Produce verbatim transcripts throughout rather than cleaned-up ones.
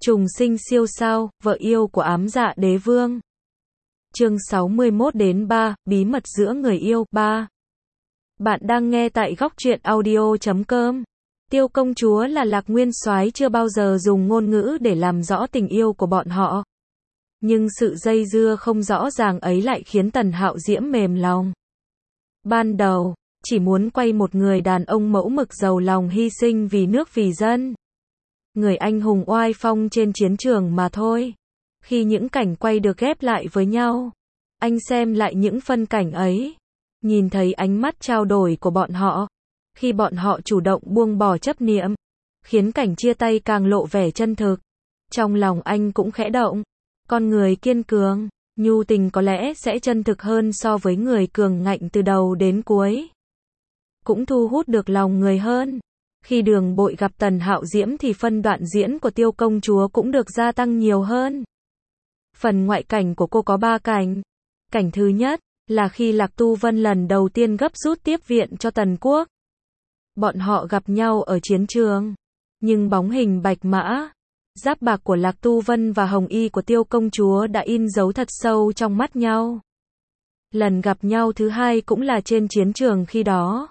Trùng sinh siêu sao, vợ yêu của ám dạ đế vương. Chương sáu mươi mốt đến ba, bí mật giữa người yêu, ba. Bạn đang nghe tại góc truyện audio chấm com. Tiêu công chúa là Lạc Nguyên Soái chưa bao giờ dùng ngôn ngữ để làm rõ tình yêu của bọn họ. Nhưng sự dây dưa không rõ ràng ấy lại khiến Tần Hạo Diễm mềm lòng. Ban đầu, chỉ muốn quay một người đàn ông mẫu mực giàu lòng hy sinh vì nước vì dân. Người anh hùng oai phong trên chiến trường mà thôi. Khi những cảnh quay được ghép lại với nhau, anh xem lại những phân cảnh ấy, nhìn thấy ánh mắt trao đổi của bọn họ, khi bọn họ chủ động buông bỏ chấp niệm, khiến cảnh chia tay càng lộ vẻ chân thực. Trong lòng anh cũng khẽ động, con người kiên cường, nhu tình có lẽ sẽ chân thực hơn so với người cường ngạnh từ đầu đến cuối. Cũng thu hút được lòng người hơn. Khi Đường Bội gặp Tần Hạo Diễm thì phân đoạn diễn của Tiêu công chúa cũng được gia tăng nhiều hơn. Phần ngoại cảnh của cô có ba cảnh. Cảnh thứ nhất là khi Lạc Tu Vân lần đầu tiên gấp rút tiếp viện cho Tần Quốc. Bọn họ gặp nhau ở chiến trường, nhưng bóng hình bạch mã, giáp bạc của Lạc Tu Vân và hồng y của Tiêu công chúa đã in dấu thật sâu trong mắt nhau. Lần gặp nhau thứ hai cũng là trên chiến trường khi đó.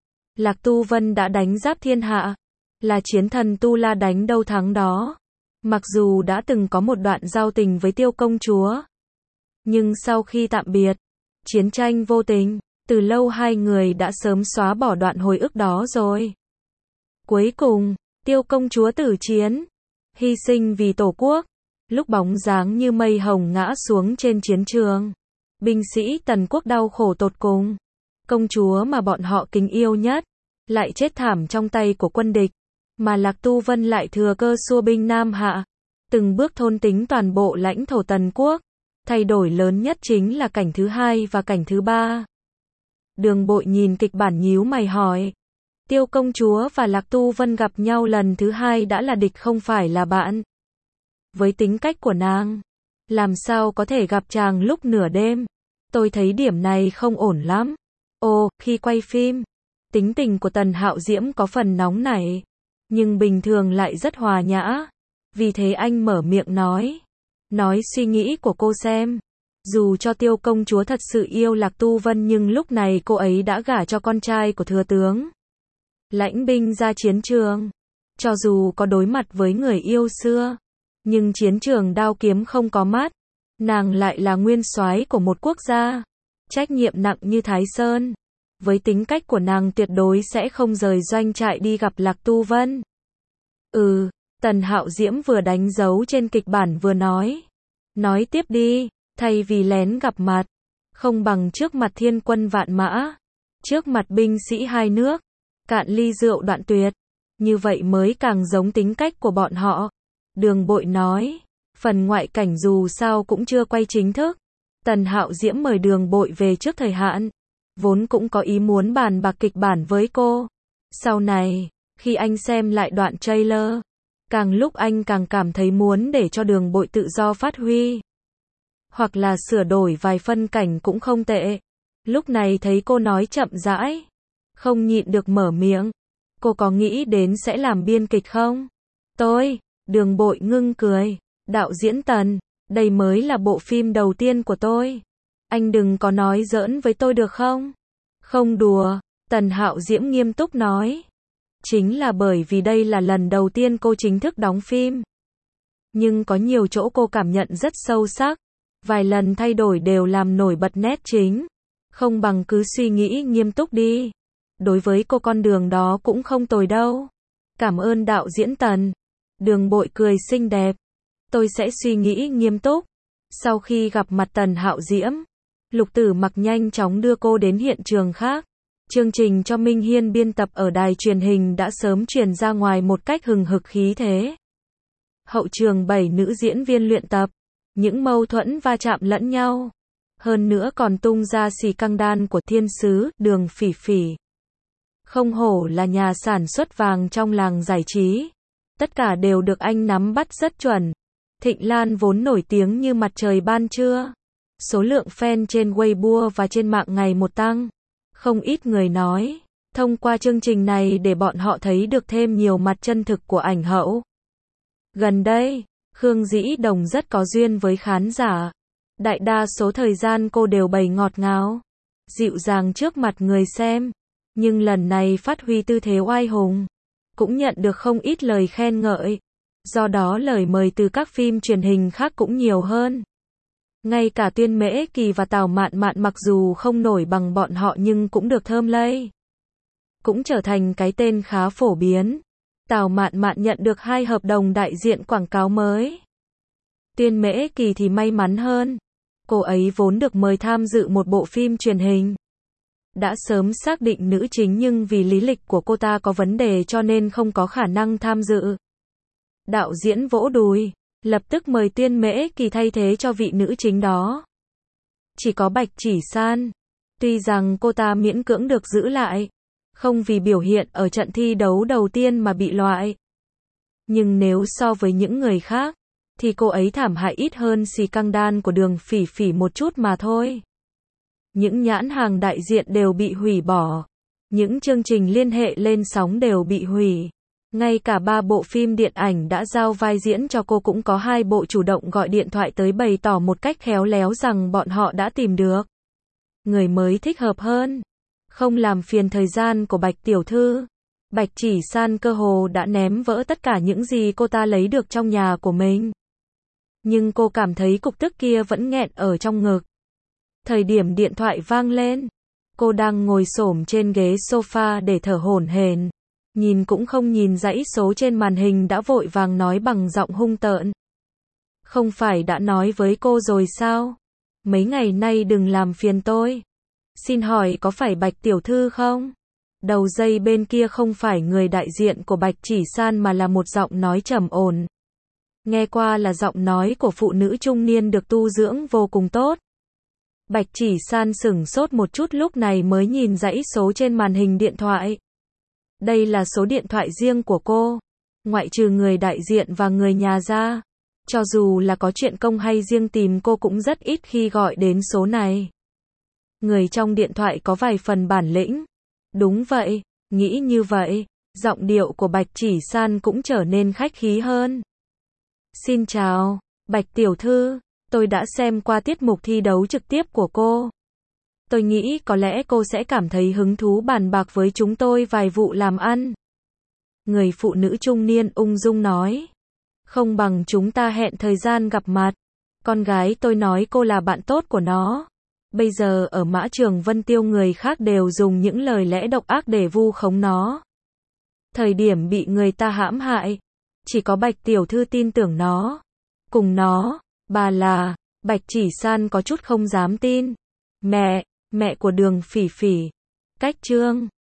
Lạc Tu Vân đã đánh giáp thiên hạ, là chiến thần Tu La đánh đâu thắng đó. Mặc dù đã từng có một đoạn giao tình với Tiêu công chúa, nhưng sau khi tạm biệt, chiến tranh vô tình, từ lâu hai người đã sớm xóa bỏ đoạn hồi ức đó rồi. Cuối cùng, Tiêu công chúa tử chiến, hy sinh vì Tổ quốc, lúc bóng dáng như mây hồng ngã xuống trên chiến trường. Binh sĩ Tần Quốc đau khổ tột cùng. Công chúa mà bọn họ kính yêu nhất, lại chết thảm trong tay của quân địch, mà Lạc Tu Vân lại thừa cơ xua binh Nam Hạ, từng bước thôn tính toàn bộ lãnh thổ Tần Quốc. Thay đổi lớn nhất chính là cảnh thứ hai và cảnh thứ ba. Đường Bội nhìn kịch bản nhíu mày hỏi. Tiêu công chúa và Lạc Tu Vân gặp nhau lần thứ hai đã là địch không phải là bạn. Với tính cách của nàng, làm sao có thể gặp chàng lúc nửa đêm? Tôi thấy điểm này không ổn lắm. Ồ, khi quay phim, tính tình của Tần Hạo Diễm có phần nóng nảy, nhưng bình thường lại rất hòa nhã. Vì thế anh mở miệng nói. Nói suy nghĩ của cô xem. Dù cho Tiêu công chúa thật sự yêu Lạc Tu Vân nhưng lúc này cô ấy đã gả cho con trai của thừa tướng. Lãnh binh ra chiến trường. Cho dù có đối mặt với người yêu xưa, nhưng chiến trường đao kiếm không có mắt. Nàng lại là nguyên soái của một quốc gia. Trách nhiệm nặng như Thái Sơn. Với tính cách của nàng tuyệt đối sẽ không rời doanh trại đi gặp Lạc Tu Vân. Ừ, Tần Hạo Diễm vừa đánh dấu trên kịch bản vừa nói. Nói tiếp đi, thay vì lén gặp mặt, không bằng trước mặt thiên quân vạn mã, trước mặt binh sĩ hai nước, cạn ly rượu đoạn tuyệt, như vậy mới càng giống tính cách của bọn họ. Đường Bội nói, phần ngoại cảnh dù sao cũng chưa quay chính thức. Tần Hạo Diễm mời Đường Bội về trước thời hạn, vốn cũng có ý muốn bàn bạc kịch bản với cô. Sau này, khi anh xem lại đoạn trailer, càng lúc anh càng cảm thấy muốn để cho Đường Bội tự do phát huy. Hoặc là sửa đổi vài phân cảnh cũng không tệ. Lúc này thấy cô nói chậm rãi, không nhịn được mở miệng. Cô có nghĩ đến sẽ làm biên kịch không? Tôi, Đường Bội ngưng cười. Đạo diễn Tần, đây mới là bộ phim đầu tiên của tôi. Anh đừng có nói giỡn với tôi được không? Không đùa, Tần Hạo Diễm nghiêm túc nói. Chính là bởi vì đây là lần đầu tiên cô chính thức đóng phim. Nhưng có nhiều chỗ cô cảm nhận rất sâu sắc. Vài lần thay đổi đều làm nổi bật nét chính. Không bằng cứ suy nghĩ nghiêm túc đi. Đối với cô con đường đó cũng không tồi đâu. Cảm ơn đạo diễn Tần. Đường Bội cười xinh đẹp. Tôi sẽ suy nghĩ nghiêm túc. Sau khi gặp mặt Tần Hạo Diễm, Lục Tử Mặc nhanh chóng đưa cô đến hiện trường khác. Chương trình cho Minh Hiên biên tập ở đài truyền hình đã sớm truyền ra ngoài một cách hừng hực khí thế. Hậu trường bảy nữ diễn viên luyện tập, những mâu thuẫn va chạm lẫn nhau. Hơn nữa còn tung ra xì căng đan của thiên sứ, Đường Phỉ Phỉ. Không hổ là nhà sản xuất vàng trong làng giải trí. Tất cả đều được anh nắm bắt rất chuẩn. Thịnh Lan vốn nổi tiếng như mặt trời ban trưa. Số lượng fan trên Weibo và trên mạng ngày một tăng. Không ít người nói, thông qua chương trình này để bọn họ thấy được thêm nhiều mặt chân thực của ảnh hậu. Gần đây, Khương Dĩ Đồng rất có duyên với khán giả. Đại đa số thời gian cô đều bày ngọt ngào, dịu dàng trước mặt người xem. Nhưng lần này phát huy tư thế oai hùng, cũng nhận được không ít lời khen ngợi. Do đó lời mời từ các phim truyền hình khác cũng nhiều hơn. Ngay cả Tuyên Mễ Kỳ và Tào Mạn Mạn mặc dù không nổi bằng bọn họ nhưng cũng được thơm lây, cũng trở thành cái tên khá phổ biến. Tào Mạn Mạn nhận được hai hợp đồng đại diện quảng cáo mới. Tuyên Mễ Kỳ thì may mắn hơn. Cô ấy vốn được mời tham dự một bộ phim truyền hình. Đã sớm xác định nữ chính nhưng vì lý lịch của cô ta có vấn đề cho nên không có khả năng tham dự. Đạo diễn vỗ đùi, lập tức mời Tuyên Mễ Kỳ thay thế cho vị nữ chính đó. Chỉ có Bạch Chỉ San. Tuy rằng cô ta miễn cưỡng được giữ lại, không vì biểu hiện ở trận thi đấu đầu tiên mà bị loại. Nhưng nếu so với những người khác, thì cô ấy thảm hại ít hơn xì căng đan của Đường Phỉ Phỉ một chút mà thôi. Những nhãn hàng đại diện đều bị hủy bỏ. Những chương trình liên hệ lên sóng đều bị hủy. Ngay cả ba bộ phim điện ảnh đã giao vai diễn cho cô cũng có hai bộ chủ động gọi điện thoại tới bày tỏ một cách khéo léo rằng bọn họ đã tìm được người mới thích hợp hơn, không làm phiền thời gian của Bạch tiểu thư. Bạch Chỉ San cơ hồ đã ném vỡ tất cả những gì cô ta lấy được trong nhà của mình. Nhưng cô cảm thấy cục tức kia vẫn nghẹn ở trong ngực. Thời điểm điện thoại vang lên, cô đang ngồi xổm trên ghế sofa để thở hổn hển, nhìn cũng không nhìn dãy số trên màn hình đã vội vàng nói bằng giọng hung tợn. Không phải đã nói với cô rồi sao? Mấy ngày nay đừng làm phiền tôi. Xin hỏi có phải Bạch tiểu thư không? Đầu dây bên kia không phải người đại diện của Bạch Chỉ San mà là một giọng nói trầm ổn. Nghe qua là giọng nói của phụ nữ trung niên được tu dưỡng vô cùng tốt. Bạch Chỉ San sửng sốt một chút lúc này mới nhìn dãy số trên màn hình điện thoại. Đây là số điện thoại riêng của cô. Ngoại trừ người đại diện và người nhà ra, cho dù là có chuyện công hay riêng tìm cô cũng rất ít khi gọi đến số này. Người trong điện thoại có vài phần bản lĩnh. Đúng vậy, nghĩ như vậy, giọng điệu của Bạch Chỉ San cũng trở nên khách khí hơn. Xin chào, Bạch tiểu thư, tôi đã xem qua tiết mục thi đấu trực tiếp của cô. Tôi nghĩ có lẽ cô sẽ cảm thấy hứng thú bàn bạc với chúng tôi vài vụ làm ăn. Người phụ nữ trung niên ung dung nói. Không bằng chúng ta hẹn thời gian gặp mặt. Con gái tôi nói cô là bạn tốt của nó. Bây giờ ở Mã Trường Vân Tiêu người khác đều dùng những lời lẽ độc ác để vu khống nó. Thời điểm bị người ta hãm hại, chỉ có Bạch tiểu thư tin tưởng nó. Cùng nó, bà là, Bạch Chỉ San có chút không dám tin. Mẹ, mẹ của Đường Phỉ Phỉ. Cách chương